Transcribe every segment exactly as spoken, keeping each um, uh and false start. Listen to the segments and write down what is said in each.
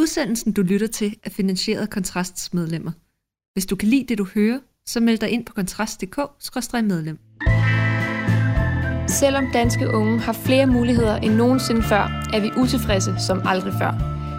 Udsendelsen, du lytter til, er finansieret af Kontrasts medlemmer. Hvis du kan lide det, du hører, så meld dig ind på kontrast punktum d k skråstreg medlem. Selvom danske unge har flere muligheder end nogensinde før, er vi utilfredse som aldrig før.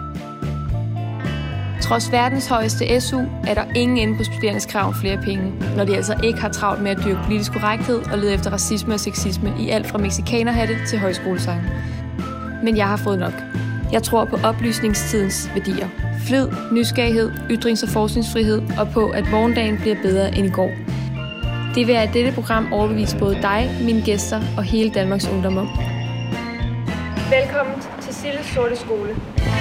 Trods verdens højeste S U er der ingen ende på studerendes krav om flere penge, når de altså ikke har travlt med at dyrke politisk korrekthed og lede efter racisme og sexisme i alt fra mexikanerhatte til højskolesange. Men jeg har fået nok. Jeg tror på oplysningstidens værdier. Flid, nysgerrighed, ytrings- og forskningsfrihed og på, at morgendagen bliver bedre end i går. Det vil jeg i dette program overbevise både dig, mine gæster og hele Danmarks ungdom om. Velkommen til Silles Sorte Skole.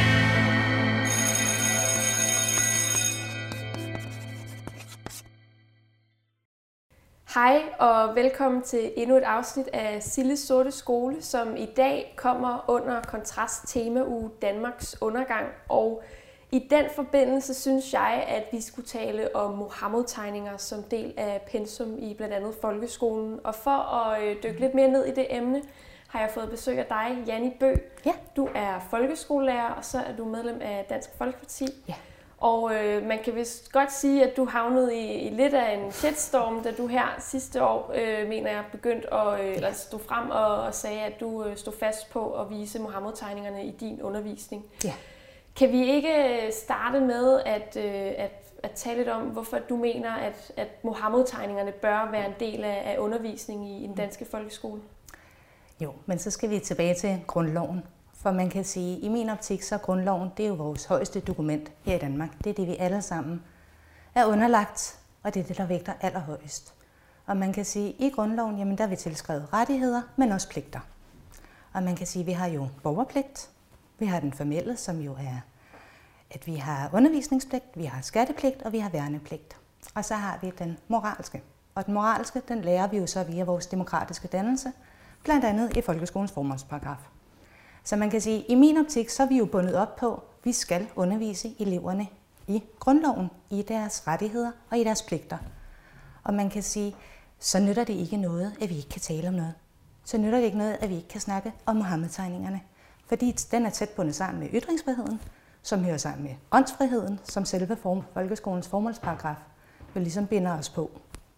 Hej og velkommen til endnu et afsnit af Silles Sorte Skole, som i dag kommer under Kontrast Temauge Danmarks undergang. Og i den forbindelse synes jeg, at vi skulle tale om Muhammed-tegninger som del af pensum i blandt andet folkeskolen. Og for at dykke lidt mere ned i det emne, har jeg fået besøg af dig, Janni Bøgh. Ja. Du er folkeskolelærer, og så er du medlem af Dansk Folkeparti. Ja. Og øh, man kan vist godt sige, at du havnede i, i lidt af en shitstorm, da du her sidste år, øh, mener jeg, begyndte at øh, eller stå frem og, og sagde, at du øh, stod fast på at vise Muhammed-tegningerne i din undervisning. Ja. Kan vi ikke starte med at, øh, at, at tale lidt om, hvorfor du mener, at, at Muhammed-tegningerne bør være en del af, af undervisningen i, i den danske folkeskole? Jo, men så skal vi tilbage til grundloven. For man kan sige, at i min optik, så er grundloven, det er jo vores højeste dokument her i Danmark. Det er det, vi alle sammen er underlagt, og det er det, der vægter allerhøjest. Og man kan sige, at i grundloven, jamen, der er vi tilskrevet rettigheder, men også pligter. Og man kan sige, at vi har jo borgerpligt, vi har den formelle, som jo er, at vi har undervisningspligt, vi har skattepligt, og vi har værnepligt. Og så har vi den moralske. Og den moralske, den lærer vi jo så via vores demokratiske dannelse, blandt andet i folkeskolens formålsparagraf. Så man kan sige, at i min optik, så er vi jo bundet op på, at vi skal undervise eleverne i grundloven, i deres rettigheder og i deres pligter. Og man kan sige, så nytter det ikke noget, at vi ikke kan tale om noget. Så nytter det ikke noget, at vi ikke kan snakke om Muhammed-tegningerne. Fordi den er tæt bundet sammen med ytringsfriheden, som hører sammen med åndsfriheden, som selve form, folkeskolens formålsparagraf vil ligesom binder os på.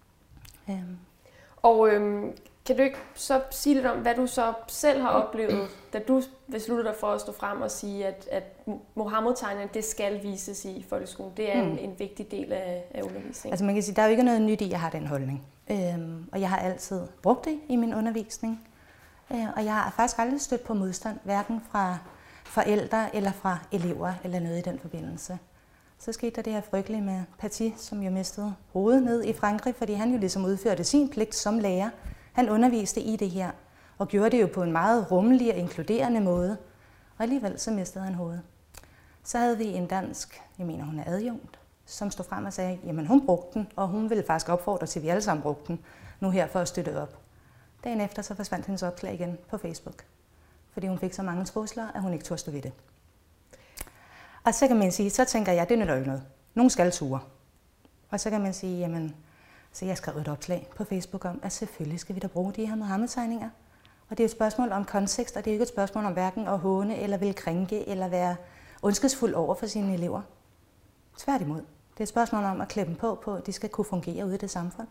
Um. Og øhm, kan du ikke så sige lidt om, hvad du så selv har oplevet, da du besluttede dig for at stå frem og sige, at, at Muhammed-tegningerne, det skal vises i folkeskolen. Det er en, mm. en vigtig del af, af undervisningen. Altså man kan sige, der er jo ikke noget nyt i, at jeg har den holdning. Øhm, og jeg har altid brugt det i min undervisning. Øh, og jeg har faktisk aldrig stødt på modstand, hverken fra forældre eller fra elever eller noget i den forbindelse. Så skete der det her frygtelige med Paty, som jo mistede hovedet ned i Frankrig, fordi han jo ligesom udførte sin pligt som lærer. Han underviste i det her, og gjorde det jo på en meget rummelig og inkluderende måde. Og alligevel så mistede han hovedet. Så havde vi en dansk, jeg mener hun er adjunkt, som stod frem og sagde, jamen hun brugte den, og hun ville faktisk opfordre til, at vi alle sammen brugte den, nu her for at støtte op. Dagen efter så forsvandt hendes opslag igen på Facebook, fordi hun fik så mange trusler, at hun ikke turde stå ved det. Og så kan man sige, så tænker jeg, det nytter jo ikke noget. Nogen skal ture. Og så kan man sige, jamen, så jeg skrev et opslag på Facebook om, at selvfølgelig skal vi da bruge de her Muhammed-tegninger. Og det er et spørgsmål om kontekst, og det er ikke et spørgsmål om hverken at håne, eller vil krænke, eller være ondskabsfuld over for sine elever. Tværtimod. Det er et spørgsmål om at klæde dem på, på at de skal kunne fungere ude i det samfund.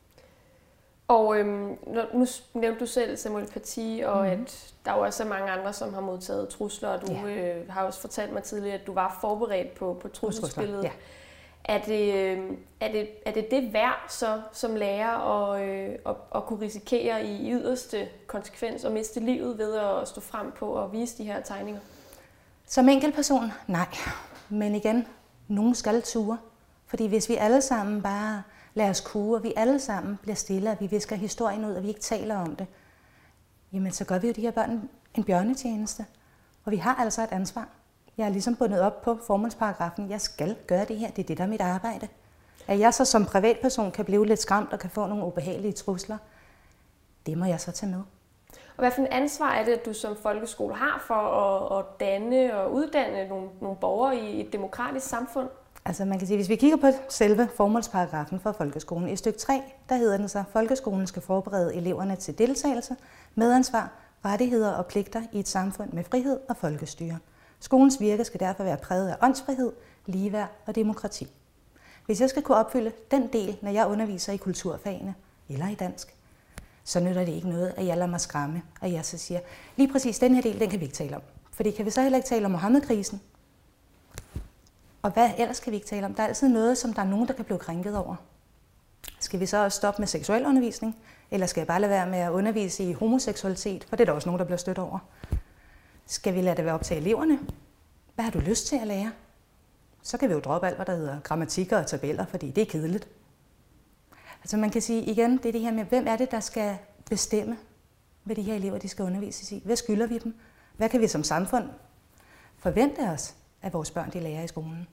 Og øhm, nu nævnte du selv Samuel Paty, og mm-hmm. at der er også mange andre, som har modtaget trusler, og du ja. øh, har også fortalt mig tidligere, at du var forberedt på, på trusselsbilledet. Ja. Er det, øh, er, det, er det det værd så som lærer at, øh, at, at kunne risikere i yderste konsekvens og miste livet ved at stå frem på at vise de her tegninger? Som enkeltperson, nej. Men igen, nogen skal ture. Fordi hvis vi alle sammen bare lader os kue, og vi alle sammen bliver stille, og vi visker historien ud, og vi ikke taler om det, jamen så gør vi jo de her børn en bjørnetjeneste. Og vi har altså et ansvar. Jeg er ligesom bundet op på formålsparagrafen. Jeg skal gøre det her. Det er det, der er mit arbejde. At jeg så som privatperson kan blive lidt skræmt og kan få nogle ubehagelige trusler, det må jeg så tage med. Og hvad for et ansvar er det, at du som folkeskole har for at, at danne og uddanne nogle, nogle borgere i et demokratisk samfund? Altså man kan sige, hvis vi kigger på selve formålsparagrafen for folkeskolen, i stykke tre, der hedder den så, at folkeskolen skal forberede eleverne til deltagelse, medansvar, rettigheder og pligter i et samfund med frihed og folkestyre. Skolens virke skal derfor være præget af åndsfrihed, ligeværd og demokrati. Hvis jeg skal kunne opfylde den del, når jeg underviser i kulturfagene eller i dansk, så nytter det ikke noget, at jeg lader mig skræmme, og jeg så siger, lige præcis den her del, den kan vi ikke tale om. Fordi kan vi så heller ikke tale om Mohammed-krisen? Og hvad ellers kan vi ikke tale om? Der er altid noget, som der er nogen, der kan blive krænket over. Skal vi så også stoppe med seksuel undervisning? Eller skal jeg bare lade være med at undervise i homoseksualitet? For det er der også nogen, der bliver stødt over. Skal vi lade det være op til eleverne? Hvad har du lyst til at lære? Så kan vi jo droppe alt, hvad der hedder grammatikker og tabeller, fordi det er kedeligt. Altså man kan sige igen, det er det her med, hvem er det, der skal bestemme, hvad de her elever de skal undervises i? Hvad skylder vi dem? Hvad kan vi som samfund forvente os, at vores børn de lærer i skolen?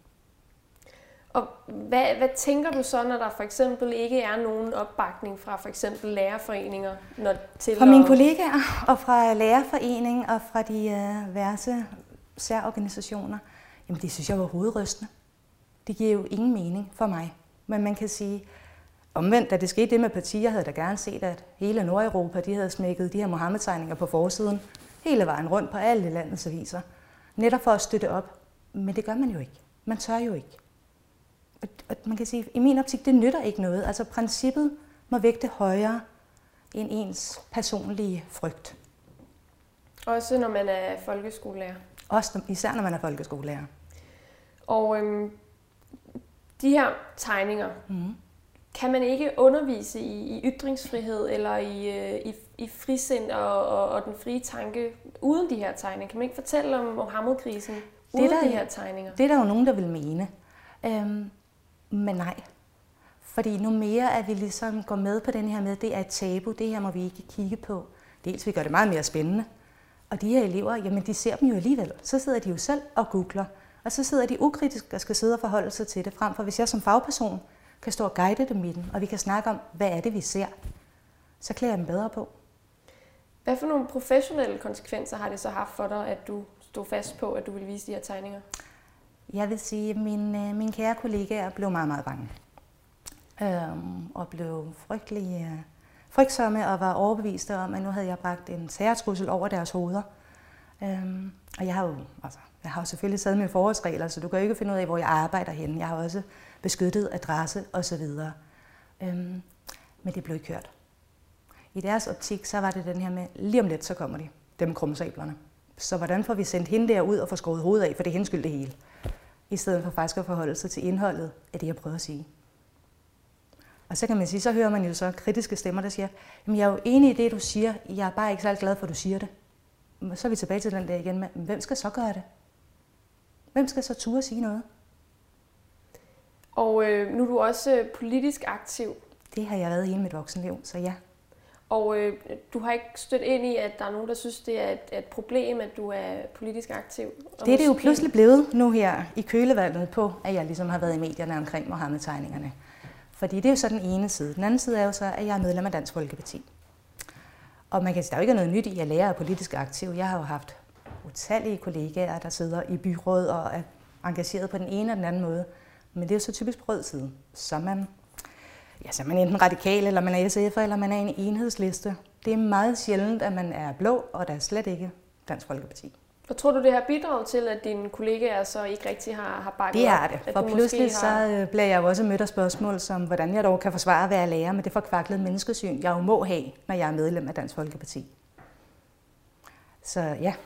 Og hvad, hvad tænker du så, når der for eksempel ikke er nogen opbakning fra for eksempel lærerforeninger? Når til fra mine kollegaer og fra lærerforeningen og fra de uh, værste særorganisationer, jamen det synes jeg var hovedrystende. Det giver jo ingen mening for mig. Men man kan sige, omvendt, da det skete det med partier, havde jeg da gerne set, at hele Nordeuropa de havde smækket de her Mohammed-tegninger på forsiden, hele vejen rundt på alle landets aviser, netop for at støtte op. Men det gør man jo ikke. Man tør jo ikke. Og man kan sige, i min optik, det nytter ikke noget. Altså princippet må vægte højere end ens personlige frygt. Også når man er folkeskolelærer? Også især når man er folkeskolelærer. Og øhm, de her tegninger, mm. kan man ikke undervise i, i ytringsfrihed eller i, øh, i, i frisind og, og, og den frie tanke uden de her tegninger? Kan man ikke fortælle om Mohammed-krisen uden der, de her tegninger? Det er der jo nogen, der vil mene. Øhm, men nej. Fordi nu mere, at vi ligesom går med på den her med, det er et tabu, det her må vi ikke kigge på. Dels vi gør det meget mere spændende. Og de her elever, jamen de ser dem jo alligevel. Så sidder de jo selv og googler. Og så sidder de ukritisk og skal sidde og forholde sig til det, frem for hvis jeg som fagperson kan stå og guide dem i den, og vi kan snakke om, hvad er det, vi ser, så klæder jeg dem bedre på. Hvad for nogle professionelle konsekvenser har det så haft for dig, at du stod fast på, at du ville vise de her tegninger? Jeg vil sige, at mine, mine kære kollegaer blev meget, meget bange. Øhm, og blev frygtelig øh, frygtsomme og var overbeviste om, at nu havde jeg bragt en terrortrussel over deres hoveder. Øhm, og jeg har jo altså, jeg har jo selvfølgelig taget mine forholdsregler, så du kan jo ikke finde ud af, hvor jeg arbejder henne. Jeg har også beskyttet adresse osv. Øhm, men det blev ikke hørt. I deres optik, så var det den her med, lige om lidt, så kommer de, dem krumsablerne. Så hvordan får vi sendt hende der ud og få skåret hovedet af, for det er hendes skyld det hele. I stedet for faktisk at forholde sig til indholdet af det, jeg prøver at sige. Og så kan man sige, så hører man jo så kritiske stemmer, der siger, jamen jeg er jo enig i det, du siger, jeg er bare ikke så glad for, at du siger det. Så er vi tilbage til den der igen med, hvem skal så gøre det? Hvem skal så turde sige noget? Og øh, nu er du også politisk aktiv. Det har jeg været hele mit voksenliv, så ja. Og øh, du har ikke stødt ind i, at der er nogen, der synes, det er et, et problem, at du er politisk aktiv? Og det er det jo pludselig blevet nu her i kølevandet på, at jeg ligesom har været i medierne omkring Mohammed-tegningerne. Fordi det er jo så den ene side. Den anden side er jo så, at jeg er medlem af Dansk Folkeparti. Og man kan sige, der er jo ikke noget nyt i, at lære er politisk aktiv. Jeg har jo haft utallige kollegaer, der sidder i byråd og er engageret på den ene og den anden måde. Men det er jo så typisk på rød side. Så er man, ja, så er man enten radikal, eller man er S F'er, eller man er en enhedsliste. Det er meget sjældent, at man er blå, og der er slet ikke Dansk Folkeparti. Og tror du, det har bidraget til, at dine kollegaer så ikke rigtig har, har bakket det op? Det er det, for pludselig har... så bliver jeg jo også mødt af spørgsmål, som hvordan jeg dog kan forsvare at være lærer med det forkvaklede menneskesyn, jeg jo må have, når jeg er medlem af Dansk Folkeparti. Så ja.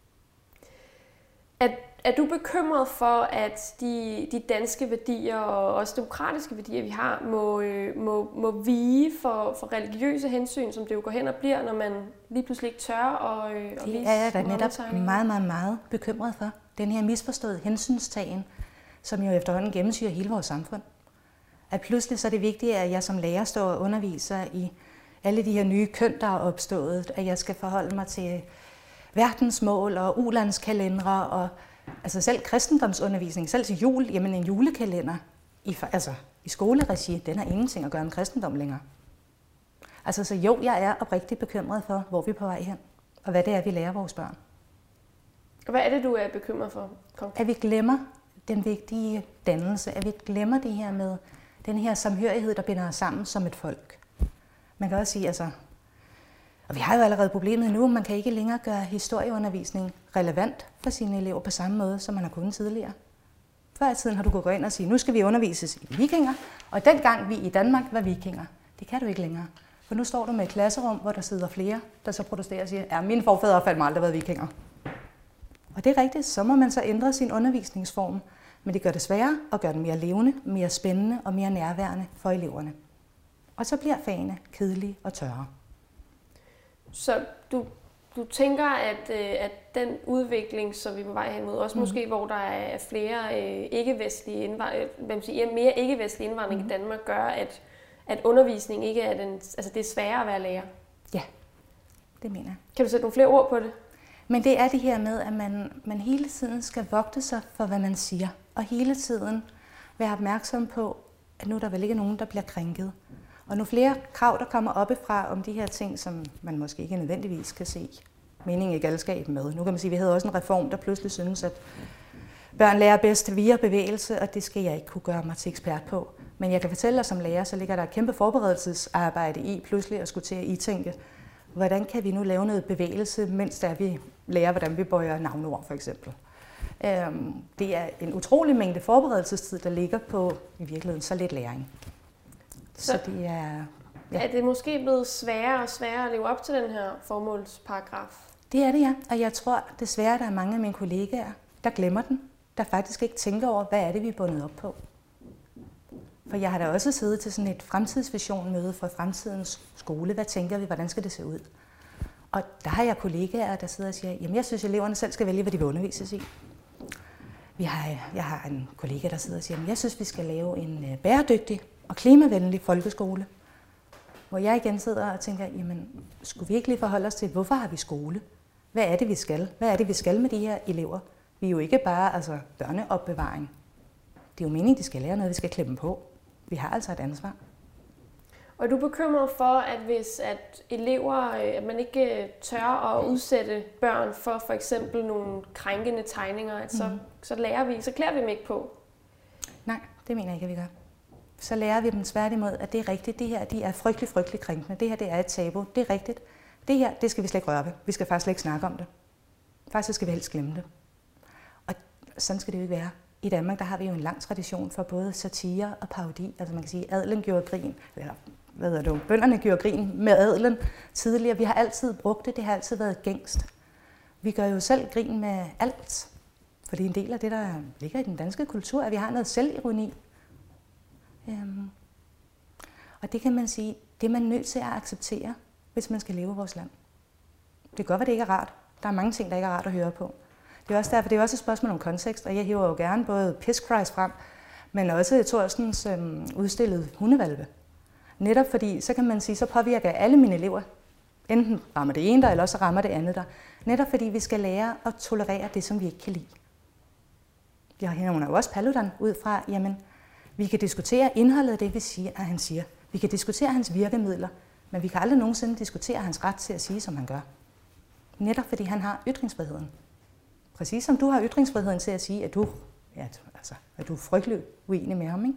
Er, er du bekymret for, at de, de danske værdier og også demokratiske værdier, vi har, må, må, må vige for, for religiøse hensyn, som det jo går hen og bliver, når man lige pludselig ikke tør at, at vise? Det er jeg da netop meget, meget, meget bekymret for. Den her misforståede hensynstagen, som jo efterhånden gennemsyrer hele vores samfund. At pludselig så er det vigtigt, at jeg som lærer står og underviser i alle de her nye køn, der er opstået, at jeg skal forholde mig til verdensmål og ulandskalendere og altså selv kristendomsundervisning, selv til jul, jamen en julekalender i, altså, i skoleregi, den har ingenting at gøre med kristendom længere. Altså så jo, jeg er oprigtigt bekymret for, hvor vi er på vej hen, og hvad det er, vi lærer vores børn. Hvad er det, du er bekymret for? Kom. At vi glemmer den vigtige dannelse, at vi glemmer det her med den her samhørighed, der binder os sammen som et folk. Man kan også sige, altså, Og vi har jo allerede problemet nu, man kan ikke længere gøre historieundervisning relevant for sine elever på samme måde, som man har kunnet tidligere. Før i tiden har du kunnet gå ind og sige, nu skal vi undervises i vikinger, og dengang vi i Danmark var vikinger. Det kan du ikke længere. For nu står du med et klasserum, hvor der sidder flere, der så protesterer og siger, ja, mine forfædre har fandme aldrig været vikinger. Og det er rigtigt, så må man så ændre sin undervisningsform, men det gør det sværere og gør den mere levende, mere spændende og mere nærværende for eleverne. Og så bliver fagene kedelige og tørre. Så du, du tænker, at, at den udvikling, som vi er på vej hen mod, også mm. måske hvor der er flere ikke-vestlige indvandring, mere ikke-vestlige indvandring mm. i Danmark, gør, at, at undervisning ikke er den, altså det er sværere at være lærer? Ja, det mener jeg. Kan du sætte nogle flere ord på det? Men det er det her med, at man, man hele tiden skal vogte sig for, hvad man siger. Og hele tiden være opmærksom på, at nu er der vel ikke nogen, der bliver krænket. Og nu flere krav, der kommer oppefra om de her ting, som man måske ikke nødvendigvis kan se mening i galskab med. Nu kan man sige, at vi havde også en reform, der pludselig synes, at børn lærer bedst via bevægelse, og det skal jeg ikke kunne gøre mig til ekspert på. Men jeg kan fortælle dig som lærer, så ligger der et kæmpe forberedelsesarbejde i pludselig at skulle til at i-tænke, hvordan kan vi nu lave noget bevægelse, mens der vi lærer, hvordan vi bøjer navnord for eksempel. Det er en utrolig mængde forberedelsestid, der ligger på i virkeligheden så lidt læring. Så, så det er, ja. Er det måske blevet sværere og sværere at leve op til den her formålsparagraf? Det er det, ja. Og jeg tror desværre, der er mange af mine kollegaer, der glemmer den. Der faktisk ikke tænker over, hvad er det, vi er bundet op på. For jeg har da også siddet til sådan et fremtidsvision-møde for fremtidens skole. Hvad tænker vi? Hvordan skal det se ud? Og der har jeg kollegaer, der sidder og siger, jamen jeg synes, at eleverne selv skal vælge, hvad de vil undervises i. Vi har, jeg har en kollega, der sidder og siger, jamen jeg synes, vi skal lave en bæredygtig og klimavenlig folkeskole. Hvor jeg igen sidder og tænker, jamen skulle vi ikke lige forholde os til, hvorfor har vi skole? Hvad er det, vi skal? Hvad er det, vi skal med de her elever? Vi er jo ikke bare altså, børneopbevaring. Det er jo meningen, de skal lære noget, vi skal klemme dem på. Vi har altså et ansvar. Og er du bekymret for, at hvis at elever, at man ikke tør at udsætte børn for for eksempel nogle krænkende tegninger, at så, mm. så lærer vi, så klæder vi dem ikke på? Nej, det mener jeg ikke, at vi gør. Så lærer vi dem tværtimod, at det er rigtigt. Det her de er frygtelig, frygtelig krænkende. Det her det er et tabu. Det er rigtigt. Det her, det skal vi slet ikke røre ved. Vi skal faktisk slet ikke snakke om det. Faktisk skal vi helst glemme det. Og sådan skal det jo ikke være. I Danmark der har vi jo en lang tradition for både satire og parodi. Altså man kan sige, at adelen gjorde grin, eller hvad hedder det, bønderne gjorde grin med adelen tidligere. Vi har altid brugt det. Det har altid været gængst. Vi gør jo selv grin med alt. For det er en del af det, der ligger i den danske kultur, at vi har noget selvironi. Øhm. Og det kan man sige, det er man nødt til at acceptere, hvis man skal leve i vores land. Det kan godt være, det ikke er rart. Der er mange ting, der ikke er rart at høre på. Det er også derfor, det er også et spørgsmål om kontekst, og jeg hiver jo gerne både Piss Christ frem, men også Thorsens øhm, udstillede hundevalpe. Netop fordi, så kan man sige, så påvirker alle mine elever. Enten rammer det ene der, eller også rammer det andet der. Netop fordi vi skal lære at tolerere det, som vi ikke kan lide. Jeg hæver jo også Paludan ud fra, jamen, vi kan diskutere indholdet af det, vi siger, at han siger. Vi kan diskutere hans virkemidler, men vi kan aldrig nogensinde diskutere hans ret til at sige, som han gør. Netop fordi han har ytringsfriheden. Præcis som du har ytringsfriheden til at sige, at du, ja, altså, at du er frygtelig uenig med ham. Ikke?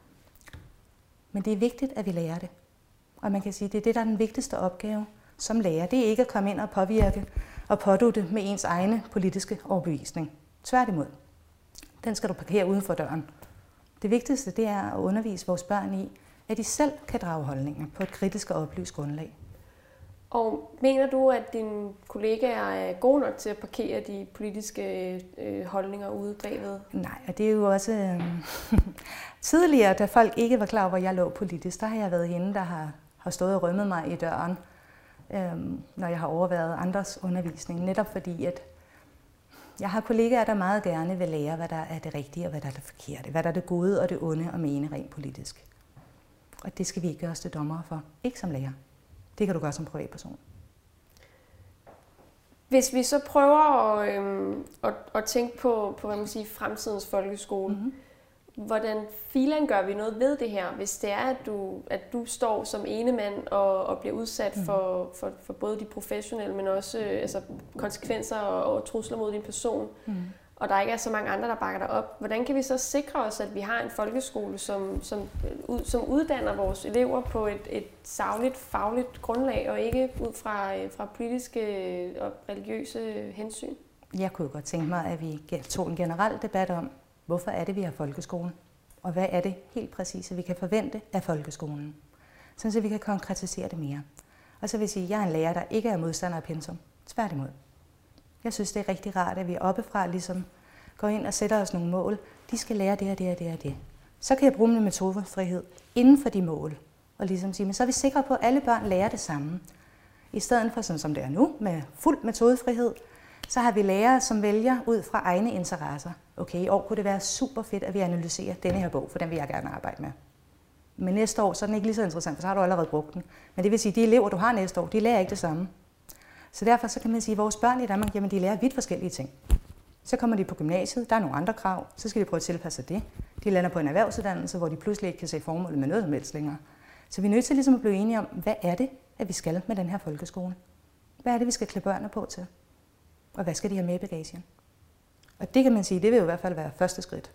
Men det er vigtigt, at vi lærer det. Og man kan sige, at det er det, der er den vigtigste opgave som lærer. Det er ikke at komme ind og påvirke og pådutte med ens egne politiske overbevisning. Tværtimod. Den skal du parkere uden for døren. Det vigtigste det er at undervise vores børn i, at de selv kan drage holdninger på et kritisk og oplyst grundlag. Og mener du, at dine kollegaer er gode nok til at parkere de politiske øh, holdninger ude bagved? Nej, og det er jo også øh, tidligere, da folk ikke var klar over, hvor jeg lå politisk, der har jeg været hende, der har, har stået og rømmet mig i døren, øh, når jeg har overværet andres undervisning. Netop fordi, at jeg har kollegaer, der meget gerne vil lære, hvad der er det rigtige og hvad der er det forkerte. Hvad der er det gode og det onde og mene rent politisk. Og det skal vi ikke gøre os til dommere for. Ikke som lærer. Det kan du gøre som privatperson. Hvis vi så prøver at, øhm, at, at tænke på, på hvad man siger, fremtidens folkeskole, mm-hmm. hvordan filan gør vi noget ved det her, hvis det er, at du, at du står som ene mand og, og bliver udsat mm-hmm. for, for, for både de professionelle, men også øh, altså, konsekvenser og, og trusler mod din person. Mm-hmm. og der ikke er så mange andre, der bakker dig op. Hvordan kan vi så sikre os, at vi har en folkeskole, som, som, som uddanner vores elever på et, et sagligt, fagligt grundlag, og ikke ud fra, fra politiske og religiøse hensyn? Jeg kunne godt tænke mig, at vi tog en generel debat om, hvorfor er det, vi har folkeskolen, og hvad er det helt præcis, at vi kan forvente af folkeskolen, sådan så vi kan konkretisere det mere. Og så vil jeg sige, at jeg er en lærer, der ikke er modstander af pensum. Tværtimod. Jeg synes, det er rigtig rart, at vi oppefra ligesom går ind og sætter os nogle mål. De skal lære det og det og det og det. Så kan jeg bruge min metodefrihed inden for de mål. Og ligesom sige, men så er vi sikre på, at alle børn lærer det samme. I stedet for sådan som det er nu, med fuld metodefrihed, så har vi lærere, som vælger ud fra egne interesser. Okay, i år kunne det være super fedt, at vi analyserer denne her bog, for den vil jeg gerne arbejde med. Men næste år, så er den ikke lige så interessant, for så har du allerede brugt den. Men det vil sige, at de elever, du har næste år, de lærer ikke det samme. Så derfor så kan man sige, at vores børn i Danmark, jamen, de lærer vidt forskellige ting. Så kommer de på gymnasiet, der er nogle andre krav, så skal de prøve at tilpasse det. De lander på en erhvervsuddannelse, hvor de pludselig ikke kan se formålet med noget som helst længere. Så vi er nødt til ligesom at blive enige om, hvad er det, at vi skal med den her folkeskole? Hvad er det, vi skal klæde børnene på til? Og hvad skal de have med i bagagen? Og det kan man sige, det vil jo i hvert fald være første skridt.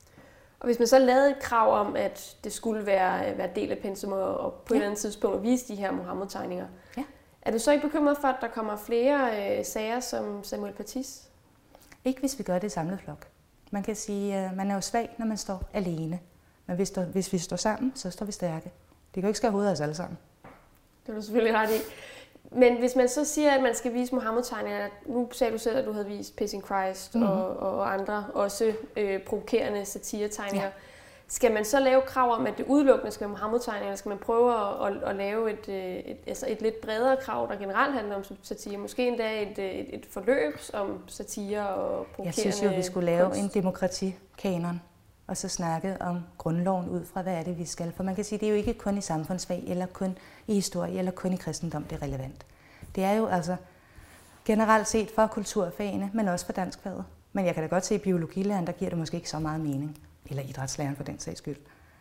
Og hvis man så lavede et krav om, at det skulle være, være del af pensum og på ja. et eller andet tidspunkt at vise de her Muhammed-tegninger, ja. er du så ikke bekymret for, at der kommer flere øh, sager som Samuel Patys? Ikke hvis vi gør det i samlet flok. Man kan sige, at man er jo svag, når man står alene. Men hvis, der, hvis vi står sammen, så står vi stærke. Det kan jo ikke skære hovedet af os alle sammen. Det er du selvfølgelig ret i. Men hvis man så siger, at man skal vise Muhammed-tegninger, nu sagde du selv, at du havde vist Pissing Christ mm-hmm. og, og andre også øh, provokerende satiretegninger. Ja. Skal man så lave krav om, at det udelukkende skal være Muhammed-tegninger, eller skal man prøve at, at, at lave et, et, altså et lidt bredere krav, der generelt handler om satire? Måske endda et, et, et forløb om satire og provokerende Jeg synes jo, vi skulle lave kunst. En demokratikanon, og så snakke om grundloven ud fra, hvad er det, vi skal. For man kan sige, det er jo ikke kun i samfundsfag, eller kun i historie, eller kun i kristendom, det er relevant. Det er jo altså generelt set for kulturfagene, men også for danskfaget. Men jeg kan da godt se, at biologilæreren, der giver det måske ikke så meget mening. Eller idrætslæreren for den sags skyld.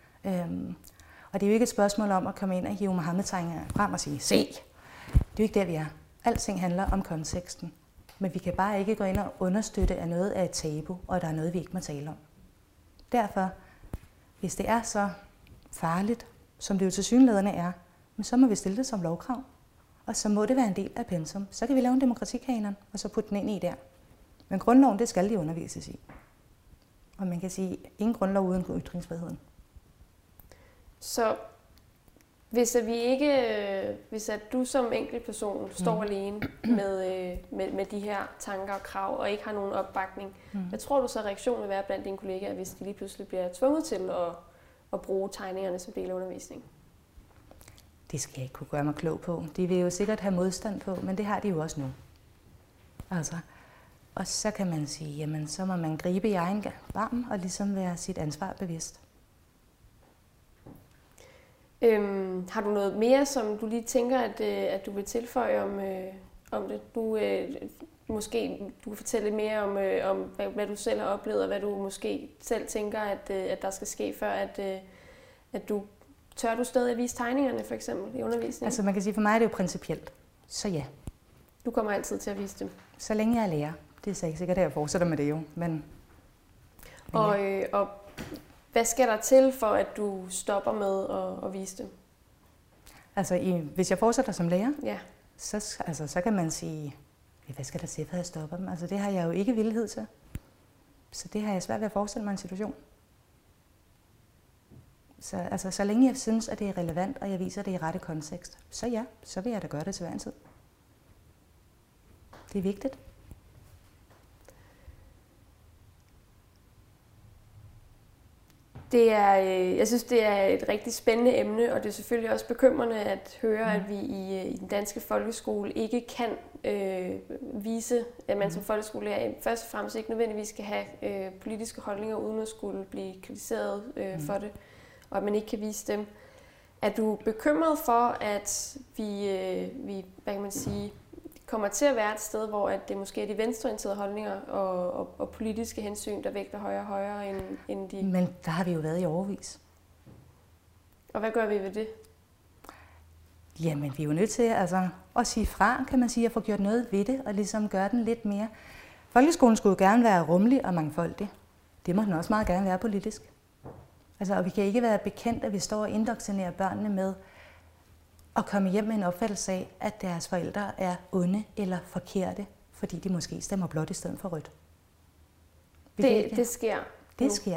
Øhm, og det er jo ikke et spørgsmål om at komme ind og hive Muhammed-tegninger frem og sige, se! Det er jo ikke der, vi er. Alting handler om konteksten. Men vi kan bare ikke gå ind og understøtte, at noget er et tabu, og at der er noget, vi ikke må tale om. Derfor, hvis det er så farligt, som det jo tilsyneladende er, så må vi stille det som lovkrav. Og så må det være en del af pensum. Så kan vi lave en demokratikanon, og så putte den ind i der. Men grundloven, det skal de undervises i. Og man kan sige, ingen grundlov uden ytringsfriheden. Så hvis at vi ikke, hvis at du som enkeltperson står mm. alene med, med, med de her tanker og krav, og ikke har nogen opbakning, mm. hvad tror du så reaktionen vil være blandt dine kollegaer, hvis de lige pludselig bliver tvunget til at, at bruge tegningerne som del af undervisningen? Det skal jeg ikke kunne gøre mig klog på. De vil jo sikkert have modstand på, men det har de jo også nu. Altså, og så kan man sige, jamen så må man gribe i egen barm og ligesom være sit ansvar bevidst. Øhm, har du noget mere, som du lige tænker, at, at du vil tilføje om, øh, om det? Du, øh, måske du kan fortælle lidt mere om, øh, om hvad, hvad du selv har oplevet, og hvad du måske selv tænker, at, øh, at der skal ske, før at, øh, at du tør du stadig at vise tegningerne, for eksempel, i undervisningen? Altså man kan sige, for mig er det jo principielt, så ja. Du kommer altid til at vise dem? Så længe jeg er lærer. Det er så ikke sikkert, at jeg fortsætter med det jo. Men, men og, ja. øh, og hvad skal der til, for at du stopper med at, at vise dem? Altså, i, hvis jeg fortsætter som lærer, ja. så, altså, så kan man sige, hvad skal der til, for at jeg stopper dem? Altså, det har jeg jo ikke villighed til. Så det har jeg svært ved at forestille mig en situation. Så, altså, så længe jeg synes, at det er relevant, og jeg viser det i rette kontekst, så ja, så vil jeg da gøre det til hver en tid. Det er vigtigt. Det er, jeg synes, det er et rigtig spændende emne, og det er selvfølgelig også bekymrende at høre, mm. at vi i, i den danske folkeskole ikke kan øh, vise, at man mm. som folkeskolelærer først og fremmest ikke nødvendigvis skal have øh, politiske holdninger, uden at skulle blive kritiseret øh, mm. for det, og at man ikke kan vise dem. Er du bekymret for, at vi, øh, vi hvad kan man sige, kommer til at være et sted, hvor at det måske er de venstreorienterede holdninger og, og, og politiske hensyn, der vægter højere og højere end, end de... Men der har vi jo været i årevis. Og hvad gør vi ved det? Jamen, vi er jo nødt til altså, at sige fra, kan man sige, at få gjort noget ved det, og ligesom gøre den lidt mere Folkeskolen skulle jo gerne være rummelig og mangfoldig. Det må den også meget gerne være politisk. Altså, og vi kan ikke være bekendt, at vi står og indoktrinerer børnene med at komme hjem med en opfattelse af, at deres forældre er onde eller forkerte, fordi de måske stemmer blåt i stedet for rødt. Det, det sker. Det sker.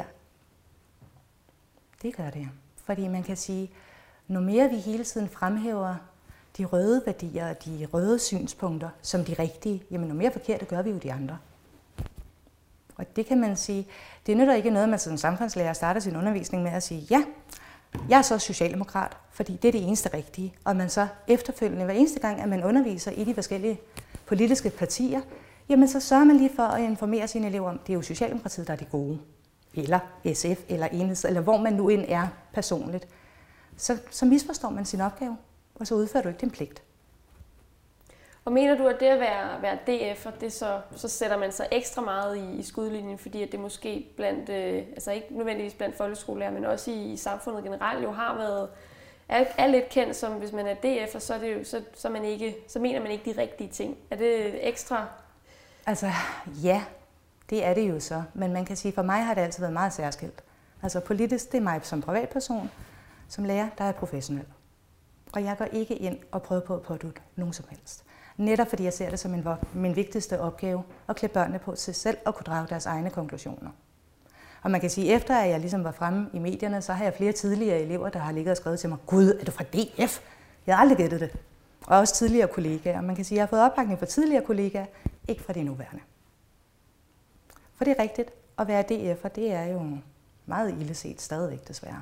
Det gør det. Fordi man kan sige, når mere vi hele tiden fremhæver de røde værdier og de røde synspunkter som de rigtige, jamen når mere forkerte gør vi jo de andre. Og det kan man sige, det nytter ikke noget, man som samfundslærer starter sin undervisning med at sige, ja, jeg er så socialdemokrat, fordi det er det eneste rigtige. Og man så efterfølgende, hver eneste gang, at man underviser i de forskellige politiske partier, jamen så sørger man lige for at informere sine elever om, det er jo Socialdemokratiet, der er de gode. Eller S F, eller Enhedslisten, eller hvor man nu end er personligt. Så, så misforstår man sin opgave, og så udfører du ikke din pligt. Og mener du, at det at være, være D F'er, det så, så sætter man sig ekstra meget i, i skudlinjen, fordi at det måske blandt, øh, altså ikke nødvendigvis blandt folkeskolelærer, men også i, i samfundet generelt jo har været, er, er lidt kendt som, hvis man er D F'er, så, er det jo, så, så, man ikke, så mener man ikke de rigtige ting. Er det ekstra? Altså, ja, det er det jo så. Men man kan sige, for mig har det altid været meget særskilt. Altså politisk, det er mig som privatperson. Som lærer, der er jeg professionel. Og jeg går ikke ind og prøver på at pådutte nogen som helst. Netop fordi jeg ser det som min, min vigtigste opgave, at klæde børnene på til selv at kunne drage deres egne konklusioner. Og man kan sige, at efter at jeg ligesom var fremme i medierne, så har jeg flere tidligere elever, der har ligget og skrevet til mig, Gud, er du fra D F? Jeg har aldrig gættet det. Og også tidligere kollegaer. Man kan sige, at jeg har fået opbakning fra tidligere kollegaer, ikke fra de nuværende. For det er rigtigt, at være D F'er, det er jo meget illeset stadigvæk desværre.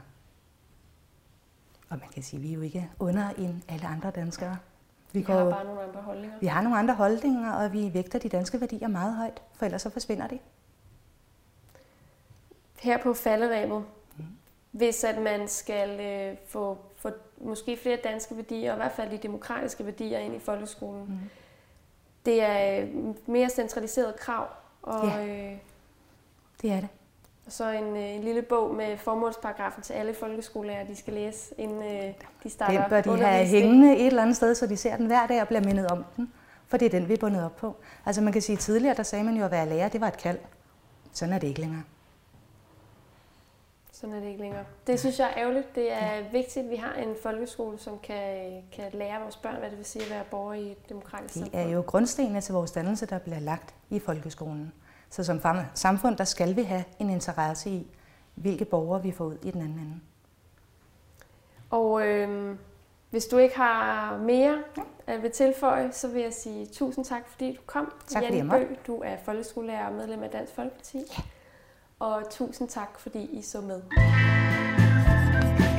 Og man kan sige, at vi er jo ikke under end alle andre danskere. Vi, vi har bare nogle andre holdninger. Vi har nogle andre holdninger, og vi vægter de danske værdier meget højt, for ellers så forsvinder de. Her på falderebet, mm. hvis at man skal øh, få, få måske flere danske værdier, og i hvert fald de demokratiske værdier ind i folkeskolen, mm. det er mere centraliseret krav. Og, ja, øh, det er det. Og så en, en lille bog med formålsparagrafen til alle folkeskolelærer, de skal læse, inden øh, de starter den bør de have hængende et eller andet sted, så de ser den hver dag og bliver mindet om den. For det er den, vi er bundet op på. Altså man kan sige, tidligere, der sagde man jo, at være lærer, det var et kald. Sådan er det ikke længere. Sådan er det ikke længere. Det synes jeg er ærgerligt. Det er ja. vigtigt, at vi har en folkeskole, som kan, kan lære vores børn, hvad det vil sige at være borger i et demokratisk samfund. Det er jo grundstenene til vores dannelse, der bliver lagt i folkeskolen. Så som samfund, der skal vi have en interesse i, hvilke borgere vi får ud i den anden ende. Og øh, hvis du ikke har mere at vil tilføje, så vil jeg sige tusind tak, fordi du kom. Tak fordi jeg måtte. Du er folkeskolelærer og medlem af Dansk Folkeparti. Ja. Og tusind tak, fordi I så med.